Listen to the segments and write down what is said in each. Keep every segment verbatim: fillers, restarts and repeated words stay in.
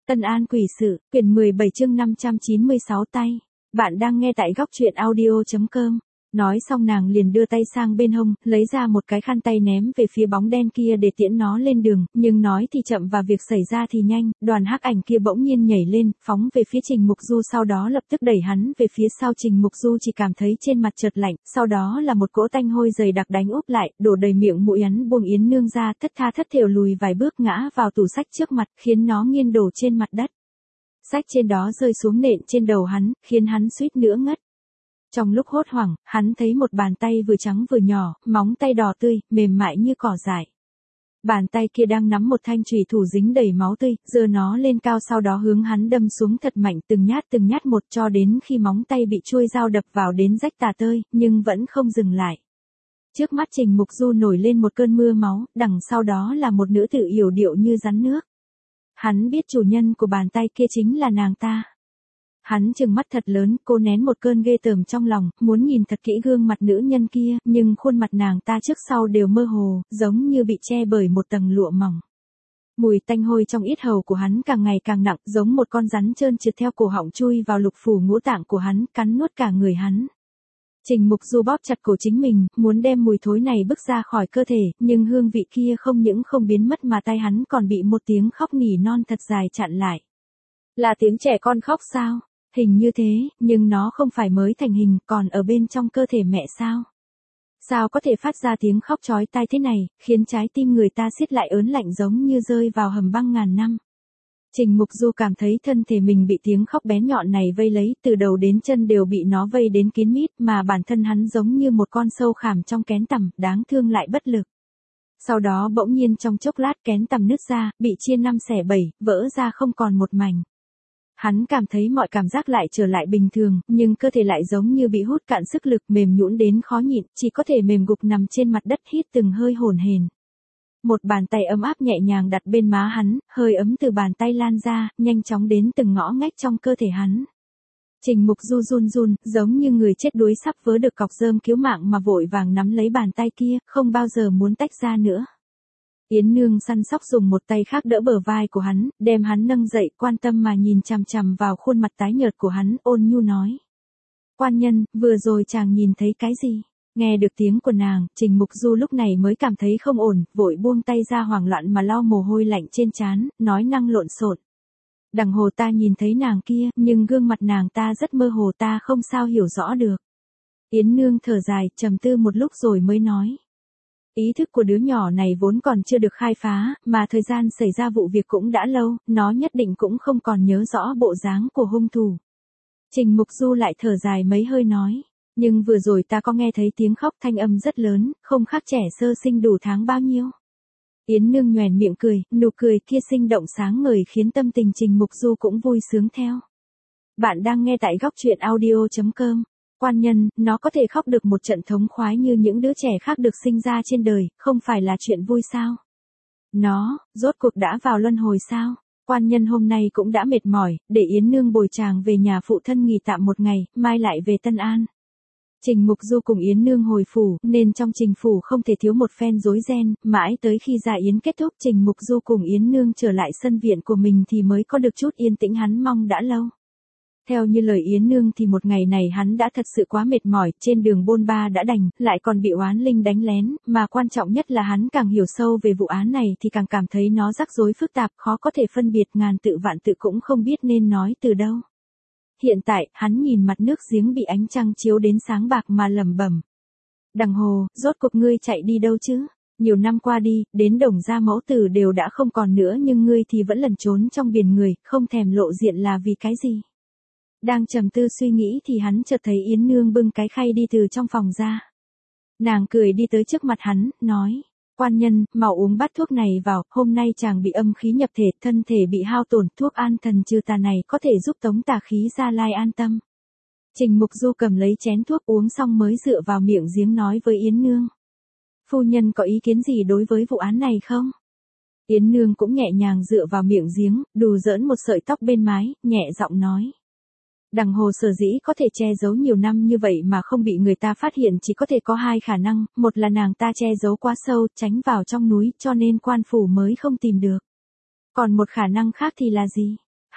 Tân An quỷ sự, quyển mười bảy chương năm trăm chín mươi sáu tay. Bạn đang nghe tại góc truyện audio chấm com. Nói xong nàng liền đưa tay sang bên hông, lấy ra một cái khăn tay ném về phía bóng đen kia để tiễn nó lên đường, nhưng nói thì chậm và việc xảy ra thì nhanh, đoàn hắc ảnh kia bỗng nhiên nhảy lên, phóng về phía Trình Mục Du, sau đó lập tức đẩy hắn về phía sau. Trình Mục Du chỉ cảm thấy trên mặt chợt lạnh, sau đó là một cỗ tanh hôi dày đặc đánh úp lại, đổ đầy miệng mũi. Hắn buông Yến Nương ra, thất tha thất thểu lùi vài bước ngã vào tủ sách trước mặt, khiến nó nghiêng đổ trên mặt đất. Sách trên đó rơi xuống nện trên đầu hắn, khiến hắn suýt nữa ngất. Trong lúc hốt hoảng, hắn thấy một bàn tay vừa trắng vừa nhỏ, móng tay đỏ tươi, mềm mại như cỏ dại. Bàn tay kia đang nắm một thanh chùy thủ dính đầy máu tươi, giơ nó lên cao, sau đó hướng hắn đâm xuống thật mạnh, từng nhát từng nhát một, cho đến khi móng tay bị chuôi dao đập vào đến rách tả tơi, nhưng vẫn không dừng lại. Trước mắt Trình Mục Du nổi lên một cơn mưa máu, đằng sau đó là một nữ tử yểu điệu như rắn nước. Hắn biết chủ nhân của bàn tay kia chính là nàng ta. Hắn trừng mắt thật lớn, cô nén một cơn ghê tởm trong lòng, muốn nhìn thật kỹ gương mặt nữ nhân kia, nhưng khuôn mặt nàng ta trước sau đều mơ hồ, giống như bị che bởi một tầng lụa mỏng. Mùi tanh hôi trong yết hầu của hắn càng ngày càng nặng, giống một con rắn trơn trượt theo cổ họng chui vào lục phủ ngũ tạng của hắn, cắn nuốt cả người hắn. Trình Mục Du bóp chặt cổ chính mình, muốn đem mùi thối này bức ra khỏi cơ thể, nhưng hương vị kia không những không biến mất mà tay hắn còn bị một tiếng khóc nỉ non thật dài chặn lại. Là tiếng trẻ con khóc sao? Hình như thế, nhưng nó không phải mới thành hình, còn ở bên trong cơ thể mẹ sao? Sao có thể phát ra tiếng khóc chói tai thế này, khiến trái tim người ta siết lại ớn lạnh giống như rơi vào hầm băng ngàn năm. Trình Mục Du cảm thấy thân thể mình bị tiếng khóc bén nhọn này vây lấy, từ đầu đến chân đều bị nó vây đến kín mít, mà bản thân hắn giống như một con sâu khảm trong kén tằm, đáng thương lại bất lực. Sau đó bỗng nhiên trong chốc lát kén tằm nứt ra, bị chia năm xẻ bảy, vỡ ra không còn một mảnh. Hắn cảm thấy mọi cảm giác lại trở lại bình thường, nhưng cơ thể lại giống như bị hút cạn sức lực, mềm nhũn đến khó nhịn, chỉ có thể mềm gục nằm trên mặt đất hít từng hơi hổn hển. Một bàn tay ấm áp nhẹ nhàng đặt bên má hắn, hơi ấm từ bàn tay lan ra, nhanh chóng đến từng ngõ ngách trong cơ thể hắn. Trình Mục Du run run, giống như người chết đuối sắp vớ được cọc rơm cứu mạng mà vội vàng nắm lấy bàn tay kia, không bao giờ muốn tách ra nữa. Yến Nương săn sóc dùng một tay khác đỡ bờ vai của hắn, đem hắn nâng dậy, quan tâm mà nhìn chằm chằm vào khuôn mặt tái nhợt của hắn, ôn nhu nói. Quan nhân, vừa rồi chàng nhìn thấy cái gì? Nghe được tiếng của nàng, Trình Mục Du lúc này mới cảm thấy không ổn, vội buông tay ra hoảng loạn mà lau mồ hôi lạnh trên trán, nói năng lộn xộn. Đằng hồ ta nhìn thấy nàng kia, nhưng gương mặt nàng ta rất mơ hồ, ta không sao hiểu rõ được. Yến Nương thở dài, trầm tư một lúc rồi mới nói. Ý thức của đứa nhỏ này vốn còn chưa được khai phá, mà thời gian xảy ra vụ việc cũng đã lâu, nó nhất định cũng không còn nhớ rõ bộ dáng của hung thủ. Trình Mục Du lại thở dài mấy hơi nói. Nhưng vừa rồi ta có nghe thấy tiếng khóc, thanh âm rất lớn, không khác trẻ sơ sinh đủ tháng bao nhiêu. Yến Nương nhoẻn miệng cười, nụ cười kia sinh động sáng ngời khiến tâm tình Trình Mục Du cũng vui sướng theo. Bạn đang nghe tại góc truyện audio chấm com. Quan nhân, nó có thể khóc được một trận thống khoái như những đứa trẻ khác được sinh ra trên đời, không phải là chuyện vui sao? Nó, rốt cuộc đã vào luân hồi sao? Quan nhân hôm nay cũng đã mệt mỏi, để Yến Nương bồi chàng về nhà phụ thân nghỉ tạm một ngày, mai lại về Tân An. Trình Mục Du cùng Yến Nương hồi phủ, nên trong Trình phủ không thể thiếu một phen rối ren, mãi tới khi dạ yến kết thúc Trình Mục Du cùng Yến Nương trở lại sân viện của mình thì mới có được chút yên tĩnh hắn mong đã lâu. Theo như lời Yến Nương thì một ngày này hắn đã thật sự quá mệt mỏi, trên đường bôn ba đã đành, lại còn bị oán linh đánh lén, mà quan trọng nhất là hắn càng hiểu sâu về vụ án này thì càng cảm thấy nó rắc rối phức tạp, khó có thể phân biệt, ngàn tự vạn tự cũng không biết nên nói từ đâu. Hiện tại, hắn nhìn mặt nước giếng bị ánh trăng chiếu đến sáng bạc mà lẩm bẩm. Đằng hồ, rốt cuộc ngươi chạy đi đâu chứ? Nhiều năm qua đi, đến Đồng Gia mẫu tử đều đã không còn nữa, nhưng ngươi thì vẫn lẩn trốn trong biển người, không thèm lộ diện là vì cái gì? Đang trầm tư suy nghĩ thì hắn chợt thấy Yến Nương bưng cái khay đi từ trong phòng ra. Nàng cười đi tới trước mặt hắn, nói. Quan nhân, mau uống bát thuốc này vào, hôm nay chàng bị âm khí nhập thể, thân thể bị hao tổn, thuốc an thần trừ tà này có thể giúp tống tà khí Gia Lai an tâm. Trình Mục Du cầm lấy chén thuốc uống xong mới dựa vào miệng giếng nói với Yến Nương. Phu nhân có ý kiến gì đối với vụ án này không? Yến Nương cũng nhẹ nhàng dựa vào miệng giếng, đùa giỡn một sợi tóc bên mái, nhẹ giọng nói. Đằng hồ sở dĩ có thể che giấu nhiều năm như vậy mà không bị người ta phát hiện chỉ có thể có hai khả năng, một là nàng ta che giấu quá sâu, tránh vào trong núi, cho nên quan phủ mới không tìm được. Còn một khả năng khác thì là gì?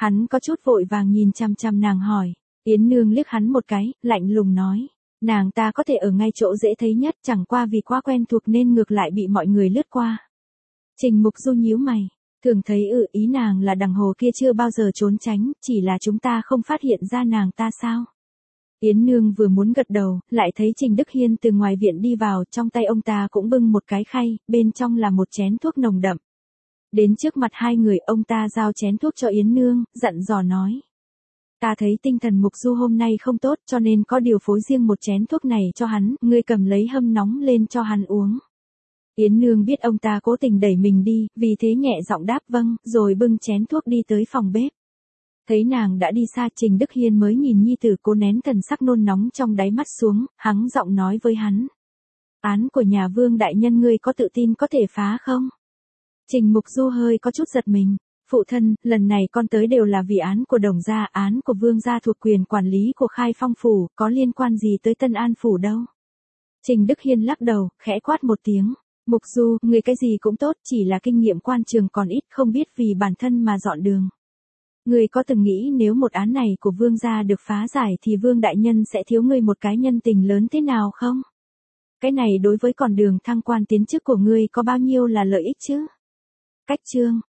Hắn có chút vội vàng nhìn chăm chăm nàng hỏi. Yến Nương liếc hắn một cái, lạnh lùng nói. Nàng ta có thể ở ngay chỗ dễ thấy nhất, chẳng qua vì quá quen thuộc nên ngược lại bị mọi người lướt qua. Trình Mục Du nhíu mày. Thường thấy ừ ý nàng là đằng hồ kia chưa bao giờ trốn tránh, chỉ là chúng ta không phát hiện ra nàng ta sao. Yến Nương vừa muốn gật đầu, lại thấy Trình Đức Hiên từ ngoài viện đi vào, trong tay ông ta cũng bưng một cái khay, bên trong là một chén thuốc nồng đậm. Đến trước mặt hai người, ông ta giao chén thuốc cho Yến Nương, dặn dò nói. Ta thấy tinh thần Mục Du hôm nay không tốt cho nên có điều phối riêng một chén thuốc này cho hắn, ngươi cầm lấy hâm nóng lên cho hắn uống. Yến Nương biết ông ta cố tình đẩy mình đi, vì thế nhẹ giọng đáp vâng, rồi bưng chén thuốc đi tới phòng bếp. Thấy nàng đã đi xa, Trình Đức Hiên mới nhìn nhi tử cố nén thần sắc nôn nóng trong đáy mắt xuống, hắng giọng nói với hắn. Án của nhà Vương đại nhân ngươi có tự tin có thể phá không? Trình Mục Du hơi có chút giật mình. Phụ thân, lần này con tới đều là vì án của Đồng gia, án của Vương gia thuộc quyền quản lý của Khai Phong phủ, có liên quan gì tới Tân An phủ đâu. Trình Đức Hiên lắc đầu, khẽ quát một tiếng. Mục Du, người cái gì cũng tốt, chỉ là kinh nghiệm quan trường còn ít, không biết vì bản thân mà dọn đường. Người có từng nghĩ nếu một án này của Vương gia được phá giải thì Vương đại nhân sẽ thiếu ngươi một cái nhân tình lớn thế nào không? Cái này đối với con đường thăng quan tiến chức của ngươi có bao nhiêu là lợi ích chứ? Cách chương